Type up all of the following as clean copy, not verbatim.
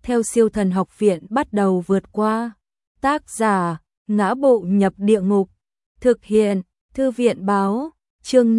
theo Siêu Thần Học Viện bắt đầu vượt qua. Tác giả: Ngã Bộ Nhập Địa Ngục. Thực hiện: Thư viện báo. Chương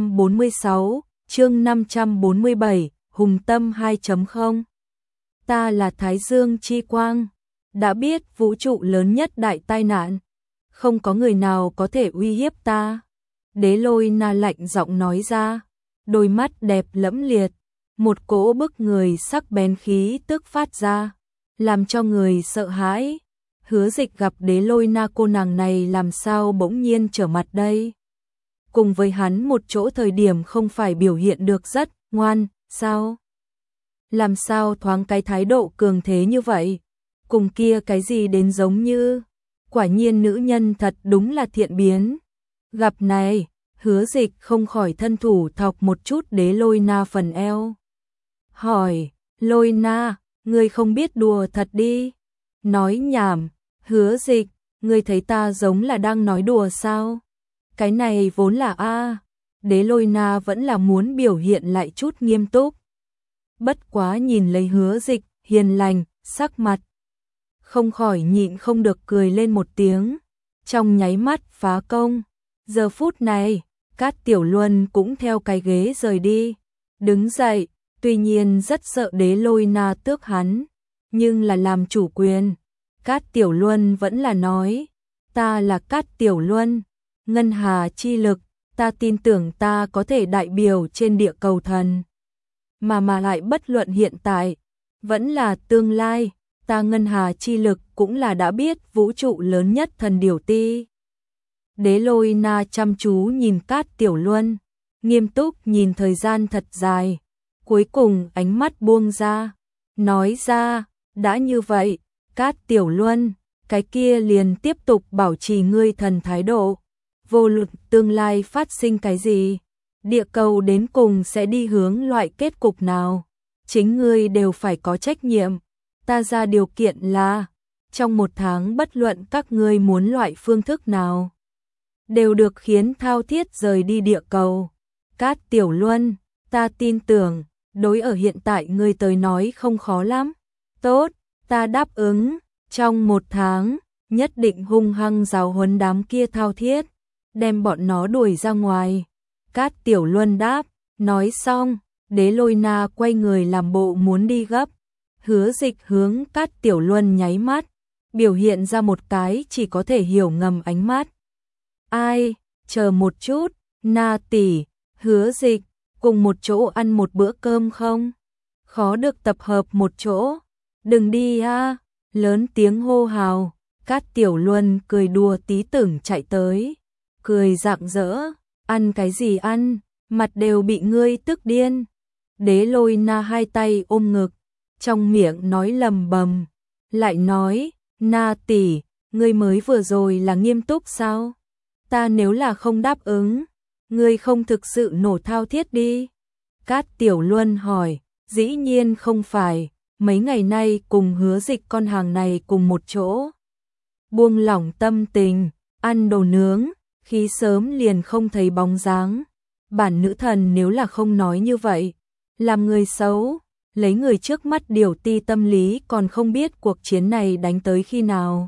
546, chương 547, Hùng Tâm 2.0. Ta là Thái Dương Chi Quang, đã biết vũ trụ lớn nhất đại tai nạn, không có người nào có thể uy hiếp ta. Đế Lôi Na lạnh giọng nói ra, đôi mắt đẹp lẫm liệt, một cỗ bức người sắc bén khí tức phát ra, làm cho người sợ hãi. Hứa Dịch gặp Đế Lôi Na cô nàng này làm sao bỗng nhiên trở mặt đây? Cùng với hắn một chỗ thời điểm không phải biểu hiện được rất ngoan, sao? Làm sao thoáng cái thái độ cường thế như vậy? Cùng kia cái gì đến giống như? Quả nhiên nữ nhân thật đúng là thiện biến. Gặp này, Hứa Dịch không khỏi thân thủ thọc một chút Đế Lôi Na phần eo. Hỏi, Lôi Na, ngươi không biết đùa thật đi. Nói nhảm, Hứa Dịch, ngươi thấy ta giống là đang nói đùa sao? Cái này vốn là Đế Lôi Na vẫn là muốn biểu hiện lại chút nghiêm túc. Bất quá nhìn lấy Hứa Dịch hiền lành, sắc mặt không khỏi nhịn không được cười lên một tiếng. Trong nháy mắt phá công. Giờ phút này, Cát Tiểu Luân cũng theo cái ghế rời đi, đứng dậy, tuy nhiên rất sợ Đế Lôi Na tước hắn, nhưng là làm chủ quyền. Cát Tiểu Luân vẫn là nói, ta là Cát Tiểu Luân, ngân hà chi lực, ta tin tưởng ta có thể đại biểu trên địa cầu thần. Mà lại bất luận hiện tại, vẫn là tương lai, ta ngân hà chi lực cũng là đã biết vũ trụ lớn nhất thần điểu ti. Đế Lôi Na chăm chú nhìn Cát Tiểu Luân, nghiêm túc nhìn thời gian thật dài, cuối cùng ánh mắt buông ra, nói ra, đã như vậy, Cát Tiểu Luân, cái kia liền tiếp tục bảo trì ngươi thần thái độ, vô luận tương lai phát sinh cái gì, địa cầu đến cùng sẽ đi hướng loại kết cục nào, chính ngươi đều phải có trách nhiệm. Ta ra điều kiện là, trong 1 tháng bất luận các ngươi muốn loại phương thức nào, đều được khiến thao thiết rời đi địa cầu. Cát Tiểu Luân, ta tin tưởng, đối ở hiện tại ngươi tới nói không khó lắm. Tốt, ta đáp ứng, trong 1 tháng, nhất định hung hăng giáo huấn đám kia thao thiết, đem bọn nó đuổi ra ngoài. Cát Tiểu Luân đáp, nói xong, Đế Lôi Na quay người làm bộ muốn đi gấp. Hứa Dịch hướng Cát Tiểu Luân nháy mắt, biểu hiện ra một cái chỉ có thể hiểu ngầm ánh mắt. Ai, chờ một chút, Na tỷ, Hứa Dịch, cùng một chỗ ăn một bữa cơm không? Khó được tập hợp một chỗ. Đừng đi lớn tiếng hô hào. Cát Tiểu Luân cười đùa tí tưởng chạy tới, cười rạng rỡ, ăn cái gì ăn, mặt đều bị ngươi tức điên. Đế Lôi Na hai tay ôm ngực, trong miệng nói lầm bầm, lại nói, Na tỷ, ngươi mới vừa rồi là nghiêm túc sao? Ta nếu là không đáp ứng, ngươi không thực sự nổ thao thiết đi. Cát Tiểu Luân hỏi, dĩ nhiên không phải, mấy ngày nay cùng Hứa Dịch con hàng này cùng một chỗ. Buông lỏng tâm tình, ăn đồ nướng, khí sớm liền không thấy bóng dáng. Bản nữ thần nếu là không nói như vậy, làm người xấu, lấy người trước mắt điều ti tâm lý còn không biết cuộc chiến này đánh tới khi nào.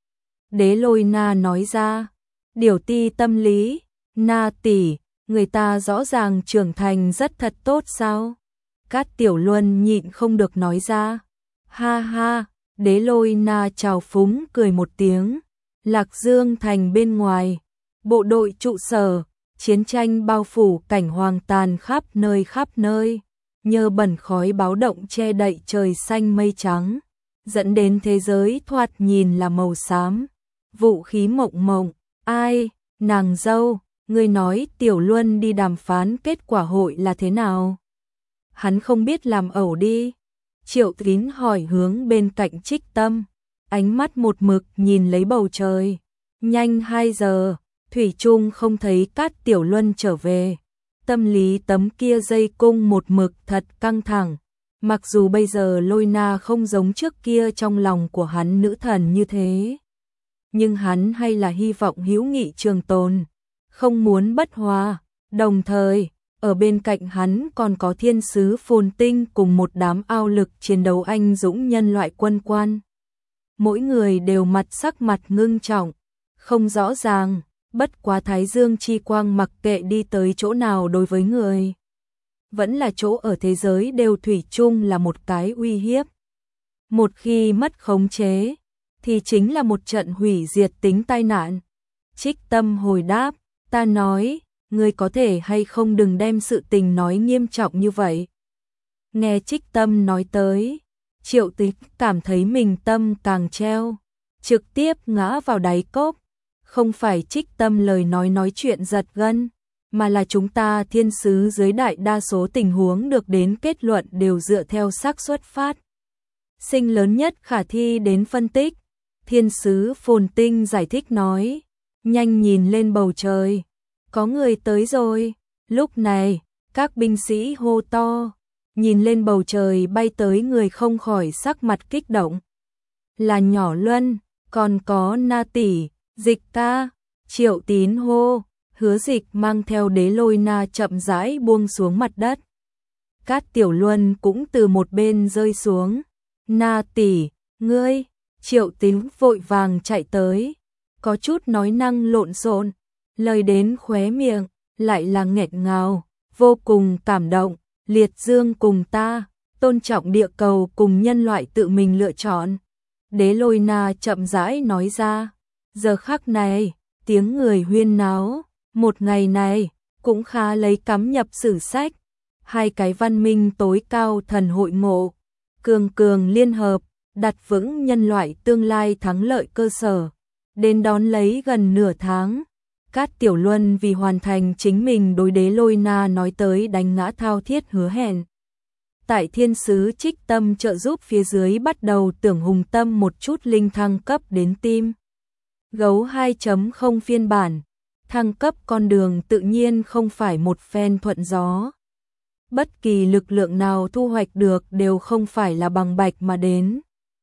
Đế Lôi Na nói ra, điều ti tâm lý, Na tỷ, người ta rõ ràng trưởng thành rất thật tốt sao? Cát Tiểu Luân nhịn không được nói ra. Ha ha, Đế Lôi Na chào phúng cười một tiếng. Lạc Dương thành bên ngoài, bộ đội trụ sở, chiến tranh bao phủ cảnh hoang tàn khắp nơi, nhờ bẩn khói báo động che đậy trời xanh mây trắng, dẫn đến thế giới thoạt nhìn là màu xám, vũ khí mộng mộng. Ai, nàng dâu, ngươi nói Tiểu Luân đi đàm phán kết quả hội là thế nào? Hắn không biết làm ẩu đi. Triệu Tín hỏi hướng bên cạnh Trích Tâm, ánh mắt một mực nhìn lấy bầu trời. Nhanh 2 giờ, thủy chung không thấy Cát Tiểu Luân trở về. Tâm lý tấm kia dây cung một mực thật căng thẳng. Mặc dù bây giờ Lôi Na không giống trước kia trong lòng của hắn nữ thần như thế, nhưng hắn hay là hy vọng hữu nghị trường tồn, không muốn bất hòa. Đồng thời, ở bên cạnh hắn còn có thiên sứ Phồn Tinh cùng một đám ao lực chiến đấu anh dũng nhân loại quân quan. Mỗi người đều sắc mặt ngưng trọng, không rõ ràng, bất quá Thái Dương chi quang mặc kệ đi tới chỗ nào đối với người. Vẫn là chỗ ở thế giới đều thủy chung là một cái uy hiếp. Một khi mất khống chế, thì chính là một trận hủy diệt tính tai nạn. Trích Tâm hồi đáp, ta nói, ngươi có thể hay không đừng đem sự tình nói nghiêm trọng như vậy. Nghe Trích Tâm nói tới, Triệu Tịch cảm thấy mình tâm càng treo, trực tiếp ngã vào đáy cốc. Không phải Trích Tâm lời nói chuyện giật gân, mà là chúng ta thiên sứ dưới đại đa số tình huống được đến kết luận đều dựa theo xác suất phát sinh lớn nhất khả thi đến phân tích. Thiên sứ Phồn Tinh giải thích nói, nhanh nhìn lên bầu trời, có người tới rồi. Lúc này, các binh sĩ hô to, nhìn lên bầu trời bay tới người không khỏi sắc mặt kích động. Là Nhỏ Luân, còn có Na tỷ, Dịch ca. Triệu Tín hô, Hứa Dịch mang theo Đế Lôi Na chậm rãi buông xuống mặt đất. Cát Tiểu Luân cũng từ một bên rơi xuống. Na tỷ, ngươi. Triệu Tín vội vàng chạy tới, có chút nói năng lộn xộn, lời đến khóe miệng lại là nghẹn ngào, vô cùng cảm động. Liệt dương cùng ta, tôn trọng địa cầu cùng nhân loại tự mình lựa chọn. Đế Lôi Na chậm rãi nói ra, giờ khắc này, tiếng người huyên náo, một ngày này, cũng khá lấy cắm nhập sử sách. Hai cái văn minh tối cao thần hội ngộ, cường cường liên hợp, đặt vững nhân loại tương lai thắng lợi cơ sở. Đến đón lấy gần nửa tháng, Cát Tiểu Luân vì hoàn thành chính mình đối Đế Lôi Na nói tới đánh ngã thao thiết hứa hẹn. Tại thiên sứ Trích Tâm trợ giúp phía dưới bắt đầu tưởng hùng tâm một chút linh thăng cấp đến tim. Gấu 2.0 phiên bản, thăng cấp con đường tự nhiên không phải một phen thuận gió. Bất kỳ lực lượng nào thu hoạch được đều không phải là bằng bạch mà đến.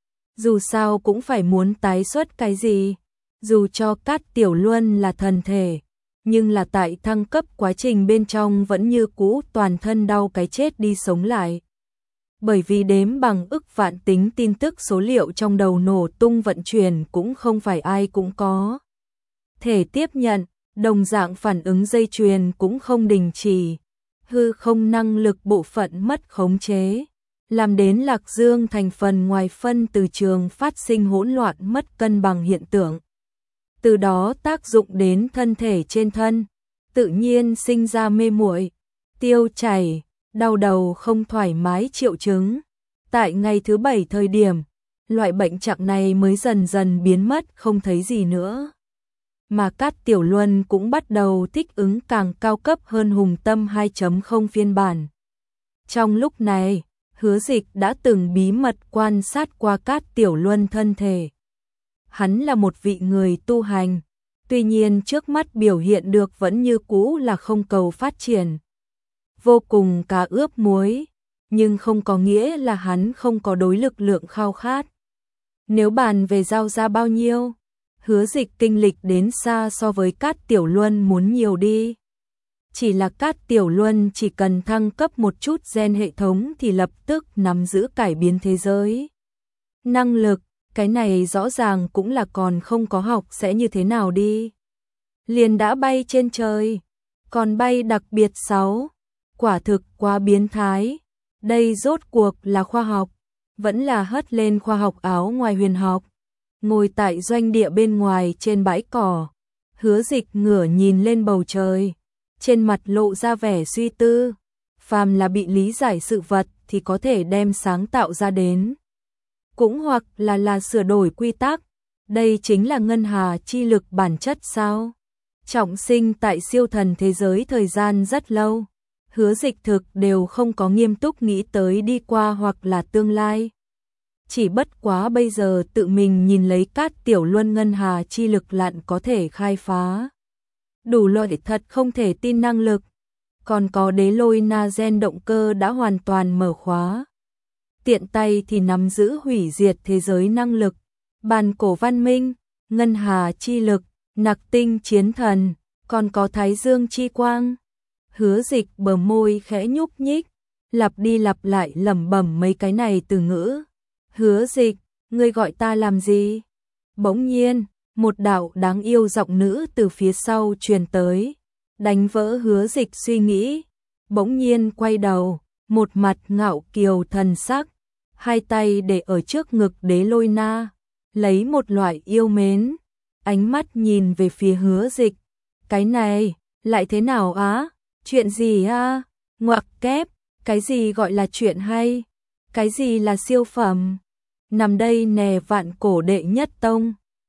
Dù sao cũng phải muốn tái xuất cái gì. Dù cho Cát Tiểu Luân là thần thể, nhưng là tại thăng cấp quá trình bên trong vẫn như cũ toàn thân đau cái chết đi sống lại. Bởi vì đếm bằng ức vạn tính tin tức số liệu trong đầu nổ tung vận chuyển cũng không phải ai cũng có thể tiếp nhận, đồng dạng phản ứng dây chuyền cũng không đình chỉ. Hư không năng lực bộ phận mất khống chế, làm đến Lạc Dương thành phần ngoài phân từ trường phát sinh hỗn loạn mất cân bằng hiện tượng. Từ đó tác dụng đến thân thể trên thân, tự nhiên sinh ra mê muội, tiêu chảy, đau đầu không thoải mái triệu chứng. Tại ngày thứ 7 thời điểm, loại bệnh trạng này mới dần dần biến mất không thấy gì nữa. Mà Cát Tiểu Luân cũng bắt đầu thích ứng càng cao cấp hơn hùng tâm 2.0 phiên bản. Trong lúc này, Hứa Dịch đã từng bí mật quan sát qua Cát Tiểu Luân thân thể. Hắn là một vị người tu hành, tuy nhiên trước mắt biểu hiện được vẫn như cũ là không cầu phát triển. Vô cùng cá ướp muối, nhưng không có nghĩa là hắn không có đối lực lượng khao khát. Nếu bàn về giao ra bao nhiêu, Hứa Dịch kinh lịch đến xa so với Cát Tiểu Luân muốn nhiều đi. Chỉ là Cát Tiểu Luân chỉ cần thăng cấp một chút gen hệ thống thì lập tức nắm giữ cải biến thế giới. Năng lực, cái này rõ ràng cũng là còn không có học sẽ như thế nào đi. Liền đã bay trên trời, còn bay đặc biệt 6, quả thực quá biến thái. Đây rốt cuộc là khoa học, vẫn là hất lên khoa học áo ngoài huyền học. Ngồi tại doanh địa bên ngoài trên bãi cỏ, Hứa Dịch ngửa nhìn lên bầu trời, trên mặt lộ ra vẻ suy tư. Phàm là bị lý giải sự vật thì có thể đem sáng tạo ra đến, cũng hoặc là sửa đổi quy tắc. Đây chính là ngân hà chi lực bản chất sao? Trọng sinh tại siêu thần thế giới thời gian rất lâu, Hứa Dịch thực đều không có nghiêm túc nghĩ tới đi qua hoặc là tương lai. Chỉ bất quá bây giờ tự mình nhìn lấy Cát Tiểu Luân ngân hà chi lực lặn có thể khai phá đủ loại thật không thể tin năng lực. Còn có Đế Lôi Na gen động cơ đã hoàn toàn mở khóa, tiện tay thì nắm giữ hủy diệt thế giới năng lực. Bàn cổ văn minh, ngân hà chi lực, nặc tinh chiến thần, còn có Thái Dương chi quang. Hứa Dịch bờ môi khẽ nhúc nhích, lặp đi lặp lại lẩm bẩm mấy cái này từ ngữ. Hứa Dịch, ngươi gọi ta làm gì? Bỗng nhiên, một đạo đáng yêu giọng nữ từ phía sau truyền tới, đánh vỡ Hứa Dịch suy nghĩ. Bỗng nhiên quay đầu, một mặt ngạo kiều thần sắc, hai tay để ở trước ngực Đế Lôi Na, lấy một loại yêu mến, ánh mắt nhìn về phía Hứa Dịch. Cái này, lại thế nào á? Chuyện gì á? Ngoặc kép, cái gì gọi là chuyện hay? Cái gì là siêu phẩm? Nằm đây nè vạn cổ đệ nhất tông.